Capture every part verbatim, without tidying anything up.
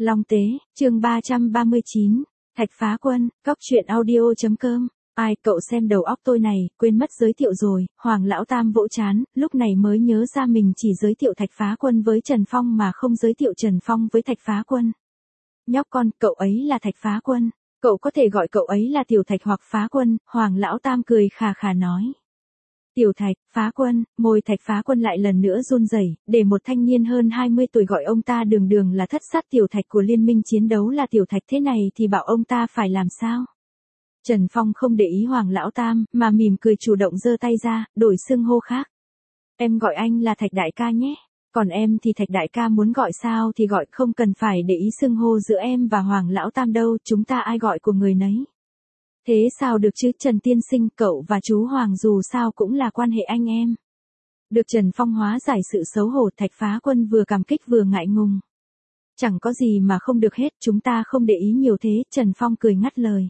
Long Tế, chương ba trăm ba mươi chín, Thạch Phá Quân, Cóc truyện audio.com. Ai, cậu xem đầu óc tôi này, quên mất giới thiệu rồi. Hoàng Lão Tam vỗ chán, lúc này mới nhớ ra mình chỉ giới thiệu Thạch Phá Quân với Trần Phong mà không giới thiệu Trần Phong với Thạch Phá Quân. Nhóc con, cậu ấy là Thạch Phá Quân. Cậu có thể gọi cậu ấy là Tiểu Thạch hoặc Phá Quân. Hoàng Lão Tam cười khà khà nói. Tiểu Thạch, Phá Quân, môi Thạch Phá Quân lại lần nữa run rẩy, để một thanh niên hơn hai mươi tuổi gọi ông ta đường đường là thất sát Tiểu Thạch của Liên minh chiến đấu là Tiểu Thạch thế này thì bảo ông ta phải làm sao? Trần Phong không để ý Hoàng Lão Tam, mà mỉm cười chủ động giơ tay ra, đổi xưng hô khác. Em gọi anh là Thạch Đại ca nhé. Còn em thì Thạch Đại ca muốn gọi sao thì gọi, không cần phải để ý xưng hô giữa em và Hoàng Lão Tam đâu, chúng ta ai gọi của người nấy. Thế sao được chứ Trần Tiên Sinh, cậu và chú Hoàng dù sao cũng là quan hệ anh em. Được Trần Phong hóa giải sự xấu hổ, Thạch Phá Quân vừa cảm kích vừa ngại ngùng. Chẳng có gì mà không được hết, chúng ta không để ý nhiều thế, Trần Phong cười ngắt lời.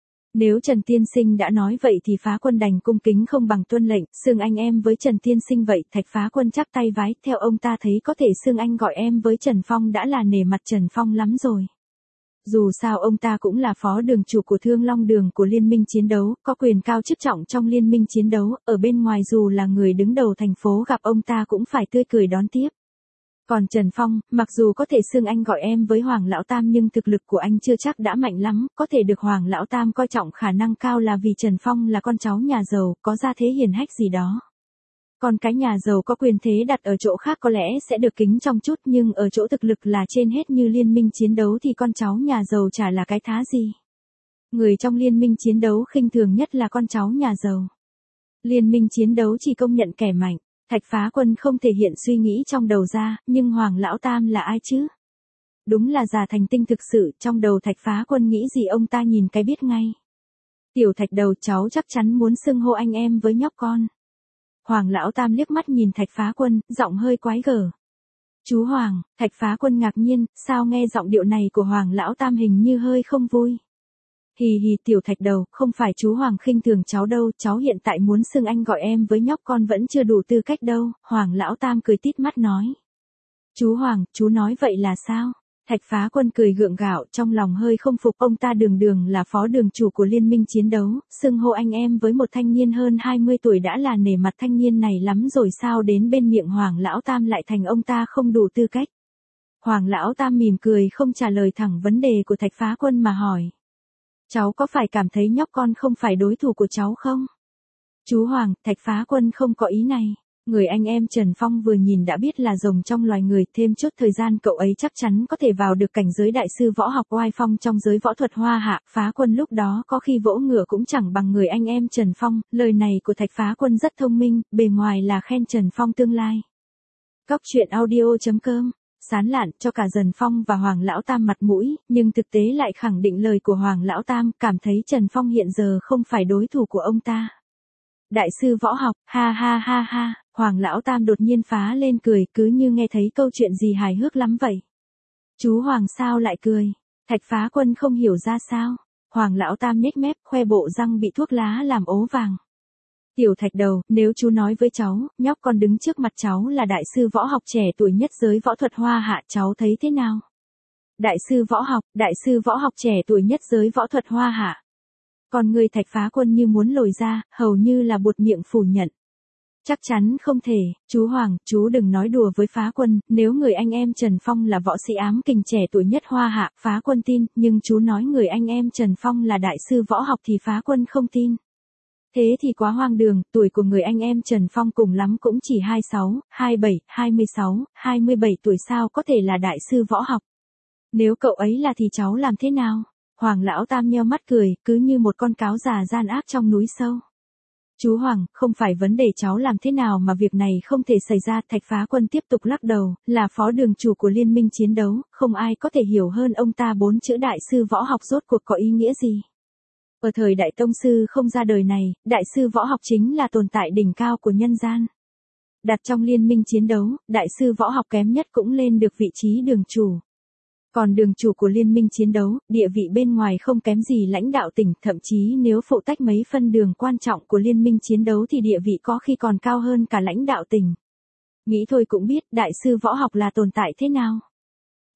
Nếu Trần Tiên Sinh đã nói vậy thì Phá Quân đành cung kính không bằng tuân lệnh, xưng anh em với Trần Tiên Sinh vậy. Thạch Phá Quân chắp tay vái, theo ông ta thấy có thể xưng anh gọi em với Trần Phong đã là nể mặt Trần Phong lắm rồi. Dù sao ông ta cũng là phó đường chủ của Thương Long Đường của Liên minh chiến đấu, có quyền cao chức trọng trong Liên minh chiến đấu, ở bên ngoài dù là người đứng đầu thành phố gặp ông ta cũng phải tươi cười đón tiếp. Còn Trần Phong, mặc dù có thể xưng anh gọi em với Hoàng Lão Tam nhưng thực lực của anh chưa chắc đã mạnh lắm, có thể được Hoàng Lão Tam coi trọng khả năng cao là vì Trần Phong là con cháu nhà giàu, có gia thế hiền hách gì đó. Còn cái nhà giàu có quyền thế đặt ở chỗ khác có lẽ sẽ được kính trong chút, nhưng ở chỗ thực lực là trên hết như Liên minh chiến đấu thì con cháu nhà giàu chả là cái thá gì. Người trong Liên minh chiến đấu khinh thường nhất là con cháu nhà giàu. Liên minh chiến đấu chỉ công nhận kẻ mạnh. Thạch Phá Quân không thể hiện suy nghĩ trong đầu ra, nhưng Hoàng Lão Tam là ai chứ? Đúng là già thành tinh thực sự, trong đầu Thạch Phá Quân nghĩ gì ông ta nhìn cái biết ngay. Tiểu Thạch đầu, cháu chắc chắn muốn xưng hô anh em với nhóc con. Hoàng Lão Tam liếc mắt nhìn Thạch Phá Quân, giọng hơi quái gở. Chú Hoàng, Thạch Phá Quân ngạc nhiên, sao nghe giọng điệu này của Hoàng Lão Tam hình như hơi không vui. Hì hì, Tiểu Thạch đầu, không phải chú Hoàng khinh thường cháu đâu, cháu hiện tại muốn xưng anh gọi em với nhóc con vẫn chưa đủ tư cách đâu, Hoàng Lão Tam cười tít mắt nói. Chú Hoàng, chú nói vậy là sao? Thạch Phá Quân cười gượng gạo, trong lòng hơi không phục, ông ta đường đường là phó đường chủ của Liên minh chiến đấu, xưng hô anh em với một thanh niên hơn hai mươi tuổi đã là nể mặt thanh niên này lắm rồi, sao đến bên miệng Hoàng Lão Tam lại thành ông ta không đủ tư cách. Hoàng Lão Tam mỉm cười không trả lời thẳng vấn đề của Thạch Phá Quân mà hỏi. Cháu có phải cảm thấy nhóc con không phải đối thủ của cháu không? Chú Hoàng, Thạch Phá Quân không có ý này. Người anh em Trần Phong vừa nhìn đã biết là rồng trong loài người, thêm chút thời gian cậu ấy chắc chắn có thể vào được cảnh giới đại sư võ học oai phong trong giới võ thuật hoa hạ. Phá Quân lúc đó có khi vỗ ngựa cũng chẳng bằng người anh em Trần Phong. Lời này của Thạch Phá Quân rất thông minh, bề ngoài là khen Trần Phong tương lai. Cóc truyện audio.com. Sán lạn cho cả Trần Phong và Hoàng Lão Tam mặt mũi, nhưng thực tế lại khẳng định lời của Hoàng Lão Tam, cảm thấy Trần Phong hiện giờ không phải đối thủ của ông ta. Đại sư võ học, ha ha ha ha, Hoàng Lão Tam đột nhiên phá lên cười, cứ như nghe thấy câu chuyện gì hài hước lắm vậy. Chú Hoàng sao lại cười? Thạch Phá Quân không hiểu ra sao. Hoàng Lão Tam nhếch mép, khoe bộ răng bị thuốc lá làm ố vàng. Tiểu Thạch đầu, nếu chú nói với cháu, nhóc con đứng trước mặt cháu là đại sư võ học trẻ tuổi nhất giới võ thuật hoa hạ, cháu thấy thế nào? Đại sư võ học, đại sư võ học trẻ tuổi nhất giới võ thuật hoa hạ. Còn người Thạch Phá Quân như muốn lồi ra, hầu như là buột miệng phủ nhận. Chắc chắn không thể, chú Hoàng, chú đừng nói đùa với Phá Quân, nếu người anh em Trần Phong là võ sĩ ám kình trẻ tuổi nhất hoa hạ, Phá Quân tin, nhưng chú nói người anh em Trần Phong là đại sư võ học thì Phá Quân không tin. Thế thì quá hoang đường, tuổi của người anh em Trần Phong cùng lắm cũng chỉ hai mươi sáu, hai mươi bảy, hai mươi sáu, hai mươi bảy tuổi, sao có thể là đại sư võ học. Nếu cậu ấy là thì cháu làm thế nào? Hoàng Lão Tam nheo mắt cười, cứ như một con cáo già gian ác trong núi sâu. Chú Hoàng, không phải vấn đề cháu làm thế nào mà việc này không thể xảy ra. Thạch Phá Quân tiếp tục lắc đầu, là phó đường chủ của Liên minh chiến đấu, không ai có thể hiểu hơn ông ta bốn chữ đại sư võ học rốt cuộc có ý nghĩa gì. Ở thời đại tông sư không ra đời này, đại sư võ học chính là tồn tại đỉnh cao của nhân gian. Đặt trong Liên minh chiến đấu, đại sư võ học kém nhất cũng lên được vị trí đường chủ. Còn đường chủ của Liên minh chiến đấu, địa vị bên ngoài không kém gì lãnh đạo tỉnh, thậm chí nếu phụ tách mấy phân đường quan trọng của Liên minh chiến đấu thì địa vị có khi còn cao hơn cả lãnh đạo tỉnh. Nghĩ thôi cũng biết đại sư võ học là tồn tại thế nào.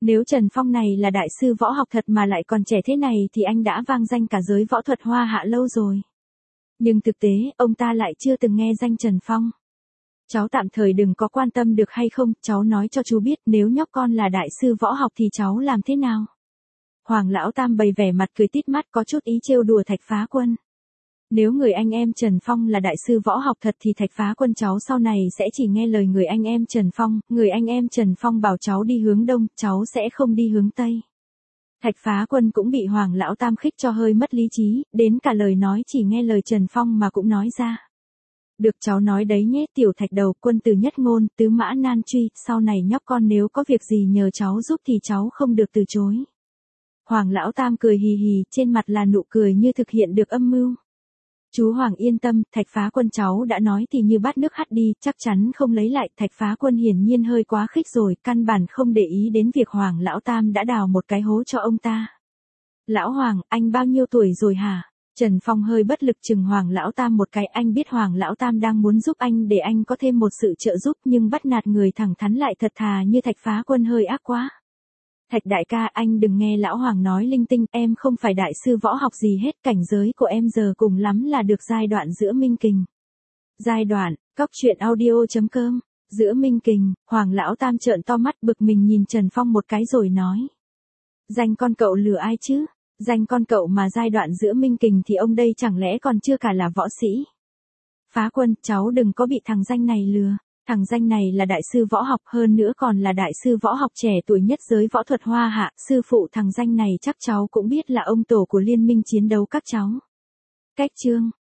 Nếu Trần Phong này là đại sư võ học thật mà lại còn trẻ thế này thì anh đã vang danh cả giới võ thuật hoa hạ lâu rồi. Nhưng thực tế, ông ta lại chưa từng nghe danh Trần Phong. Cháu tạm thời đừng có quan tâm được hay không, cháu nói cho chú biết nếu nhóc con là đại sư võ học thì cháu làm thế nào? Hoàng Lão Tam bày vẻ mặt cười tít mắt có chút ý trêu đùa Thạch Phá Quân. Nếu người anh em Trần Phong là đại sư võ học thật thì Thạch Phá Quân cháu sau này sẽ chỉ nghe lời người anh em Trần Phong, người anh em Trần Phong bảo cháu đi hướng đông, cháu sẽ không đi hướng tây. Thạch Phá Quân cũng bị Hoàng Lão Tam khích cho hơi mất lý trí, đến cả lời nói chỉ nghe lời Trần Phong mà cũng nói ra. Được cháu nói đấy nhé tiểu Thạch đầu, quân từ nhất ngôn, tứ mã nan truy, sau này nhóc con nếu có việc gì nhờ cháu giúp thì cháu không được từ chối. Hoàng Lão Tam cười hì hì, trên mặt là nụ cười như thực hiện được âm mưu. Chú Hoàng yên tâm, Thạch Phá Quân cháu đã nói thì như bát nước hắt đi, chắc chắn không lấy lại. Thạch Phá Quân hiển nhiên hơi quá khích rồi, căn bản không để ý đến việc Hoàng Lão Tam đã đào một cái hố cho ông ta. Lão Hoàng, anh bao nhiêu tuổi rồi hả? Trần Phong hơi bất lực chừng Hoàng Lão Tam một cái, anh biết Hoàng Lão Tam đang muốn giúp anh để anh có thêm một sự trợ giúp nhưng bắt nạt người thẳng thắn lại thật thà như Thạch Phá Quân hơi ác quá. Thạch đại ca, anh đừng nghe lão Hoàng nói linh tinh, em không phải đại sư võ học gì hết, cảnh giới của em giờ cùng lắm là được giai đoạn giữa minh kình. Giai đoạn, cóc truyện audio chấm com, giữa minh kình, Hoàng Lão Tam trợn to mắt bực mình nhìn Trần Phong một cái rồi nói. Danh con cậu lừa ai chứ? Danh con cậu mà giai đoạn giữa minh kình thì ông đây chẳng lẽ còn chưa cả là võ sĩ? Phá Quân, cháu đừng có bị thằng danh này lừa. Thằng danh này là đại sư võ học, hơn nữa còn là đại sư võ học trẻ tuổi nhất giới võ thuật hoa hạ, sư phụ thằng danh này chắc cháu cũng biết là ông tổ của liên minh chiến đấu các cháu. Cách chương